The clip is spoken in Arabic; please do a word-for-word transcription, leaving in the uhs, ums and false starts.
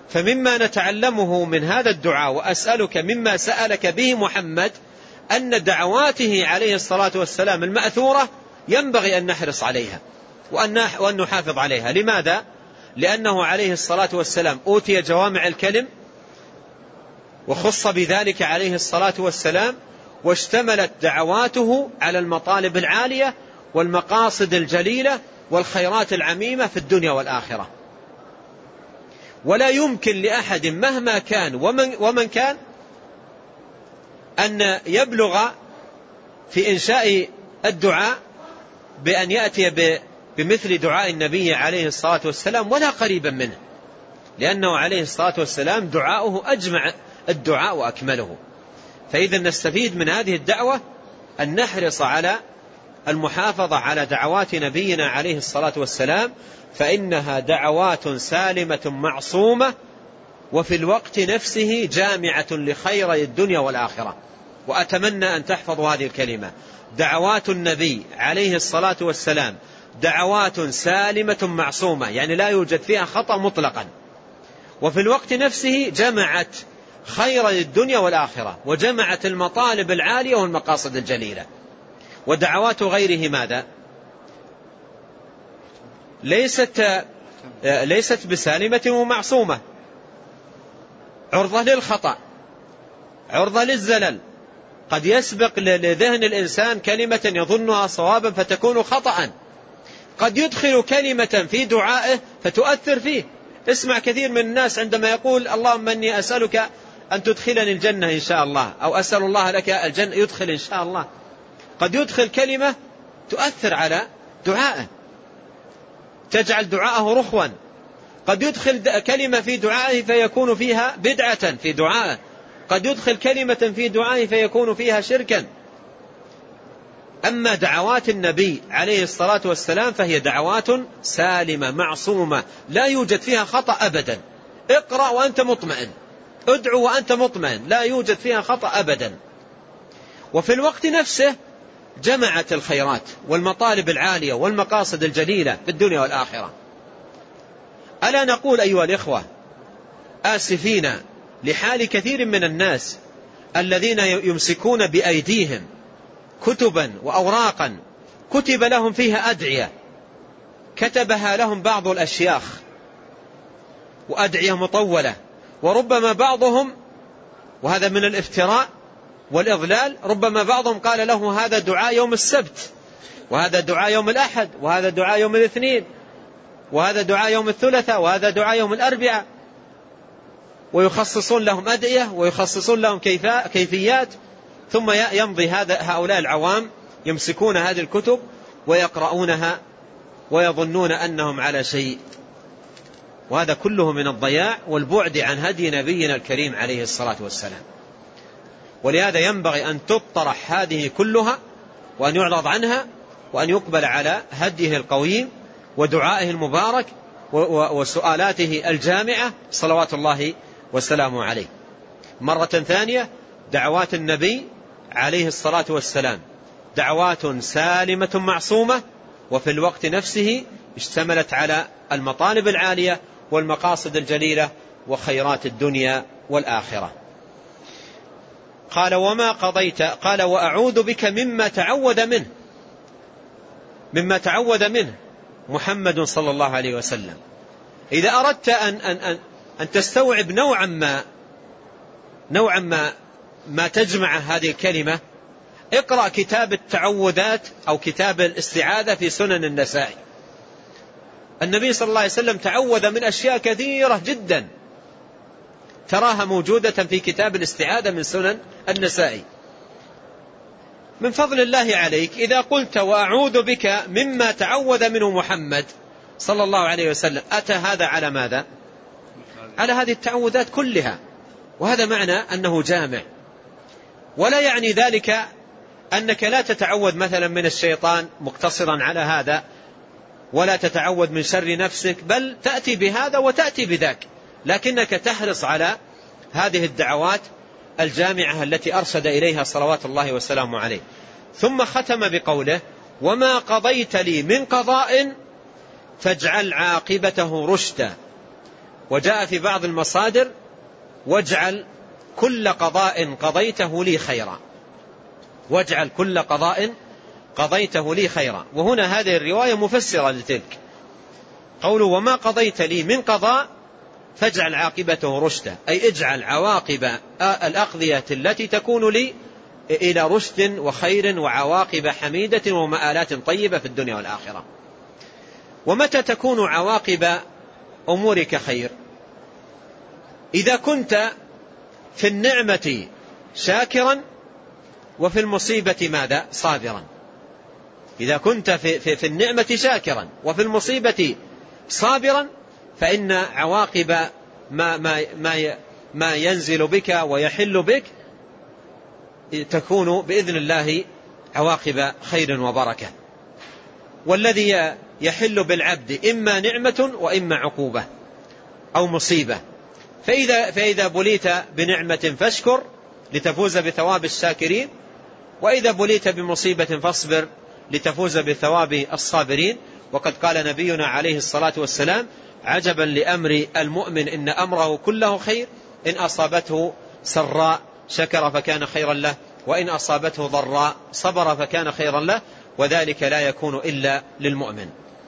فمما نتعلمه من هذا الدعاء وأسألك مما سألك به محمد أن دعواته عليه الصلاة والسلام المأثورة ينبغي أن نحرص عليها وأن نحافظ عليها. لماذا؟ لأنه عليه الصلاة والسلام أوتي جوامع الكلم وخص بذلك عليه الصلاة والسلام، واشتملت دعواته على المطالب العالية والمقاصد الجليلة والخيرات العميمة في الدنيا والآخرة. ولا يمكن لأحد مهما كان ومن, ومن كان أن يبلغ في إنشاء الدعاء بأن يأتي بمثل دعاء النبي عليه الصلاة والسلام ولا قريبا منه، لأنه عليه الصلاة والسلام دعاؤه أجمع الدعاء وأكمله. فإذا نستفيد من هذه الدعوة أن نحرص على المحافظة على دعوات نبينا عليه الصلاة والسلام، فإنها دعوات سالمة معصومة وفي الوقت نفسه جامعة لخير الدنيا والآخرة. وأتمنى أن تحفظوا هذه الكلمة: دعوات النبي عليه الصلاة والسلام دعوات سالمة معصومة، يعني لا يوجد فيها خطأ مطلقا، وفي الوقت نفسه جمعت خير الدنيا والآخرة وجمعت المطالب العالية والمقاصد الجليلة. ودعوات غيره ماذا؟ ليست ليست بسالمة ومعصومة، عرضة للخطأ، عرضة للزلل. قد يسبق لذهن الإنسان كلمة يظنها صوابا فتكون خطأ، قد يدخل كلمة في دعائه فتؤثر فيه. اسمع كثير من الناس عندما يقول اللهم إني أسألك أن تدخلني الجنة إن شاء الله، أو أسأل الله لك الجنة، يدخل إن شاء الله. قد يدخل كلمة تؤثر على دعائه، تجعل دعاءه رخوا. قد يدخل كلمة في دعائه فيكون فيها بدعة في دعائه، قد يدخل كلمة في دعائه فيكون فيها شركا. أما دعوات النبي عليه الصلاة والسلام فهي دعوات سالمة معصومة لا يوجد فيها خطأ أبدا. اقرأ وأنت مطمئن، ادعو وأنت مطمئن، لا يوجد فيها خطأ أبدا. وفي الوقت نفسه جمعت الخيرات والمطالب العالية والمقاصد الجليلة في الدنيا والآخرة. ألا نقول أيها الإخوة آسفين لحال كثير من الناس الذين يمسكون بأيديهم كتبا وأوراقا كتب لهم فيها أدعية كتبها لهم بعض الأشياخ، وأدعية مطولة، وربما بعضهم، وهذا من الافتراء والإضلال، ربما بعضهم قال له هذا دعاء يوم السبت، وهذا دعاء يوم الأحد، وهذا دعاء يوم الاثنين، وهذا دعاء يوم الثلاثاء، وهذا دعاء يوم الأربعاء، ويخصصون لهم أدعية ويخصصون لهم كيفيات. ثم يمضي هذا هؤلاء العوام يمسكون هذه الكتب ويقرؤونها ويظنون أنهم على شيء، وهذا كله من الضياع والبعد عن هدي نبينا الكريم عليه الصلاة والسلام. ولهذا ينبغي أن تطرح هذه كلها وأن يعرض عنها وأن يقبل على هديه القويم ودعائه المبارك وسؤالاته الجامعة صلوات الله وسلامه عليه. مرة ثانية، دعوات النبي عليه الصلاة والسلام دعوات سالمة معصومة، وفي الوقت نفسه اشتملت على المطالب العالية والمقاصد الجليلة وخيرات الدنيا والآخرة. قال وما قضيت، قال وأعوذ بك مما تعود منه، مما تعود منه محمد صلى الله عليه وسلم. إذا أردت أن, أن, أن, أن تستوعب نوعا ما نوعا ما ما تجمع هذه الكلمة، اقرأ كتاب التعوذات أو كتاب الاستعاذة في سنن النسائي. النبي صلى الله عليه وسلم تعوذ من أشياء كثيرة جدا تراها موجودة في كتاب الاستعاذة من سنن النسائي. من فضل الله عليك إذا قلت وأعوذ بك مما تعوذ منه محمد صلى الله عليه وسلم، أتى هذا على ماذا؟ على هذه التعوذات كلها، وهذا معنى أنه جامع. ولا يعني ذلك أنك لا تتعوذ مثلا من الشيطان مقتصرا على هذا، ولا تتعوذ من شر نفسك، بل تأتي بهذا وتأتي بذاك، لكنك تحرص على هذه الدعوات الجامعة التي أرشد إليها صلوات الله وسلامه عليه. ثم ختم بقوله وما قضيت لي من قضاء فاجعل عاقبته رشدا. وجاء في بعض المصادر واجعل كل قضاء قضيته لي خيرا، واجعل كل قضاء قضيته لي خيرا. وهنا هذه الرواية مفسرة لتلك، قوله وما قضيت لي من قضاء فاجعل عاقبته رشدا، أي اجعل عواقب الأقضية التي تكون لي إلى رشد وخير وعواقب حميدة ومآلات طيبة في الدنيا والآخرة. ومتى تكون عواقب أمورك خير؟ إذا كنت في النعمة شاكرا وفي المصيبة ماذا؟ صابرا. إذا كنت في, في, في النعمة شاكرا وفي المصيبة صابرا فإن عواقب ما, ما, ما, ما ينزل بك ويحل بك تكون بإذن الله عواقب خير وبركة. والذي يحل بالعبد إما نعمة وإما عقوبة أو مصيبة، فإذا, فإذا بليت بنعمة فاشكر لتفوز بثواب الشاكرين، وإذا بليت بمصيبة فاصبر لتفوز بثواب الصابرين. وقد قال نبينا عليه الصلاة والسلام عجبا لأمر المؤمن إن أمره كله خير، إن أصابته سراء شكر فكان خيرا له، وإن أصابته ضراء صبر فكان خيرا له، وذلك لا يكون إلا للمؤمن.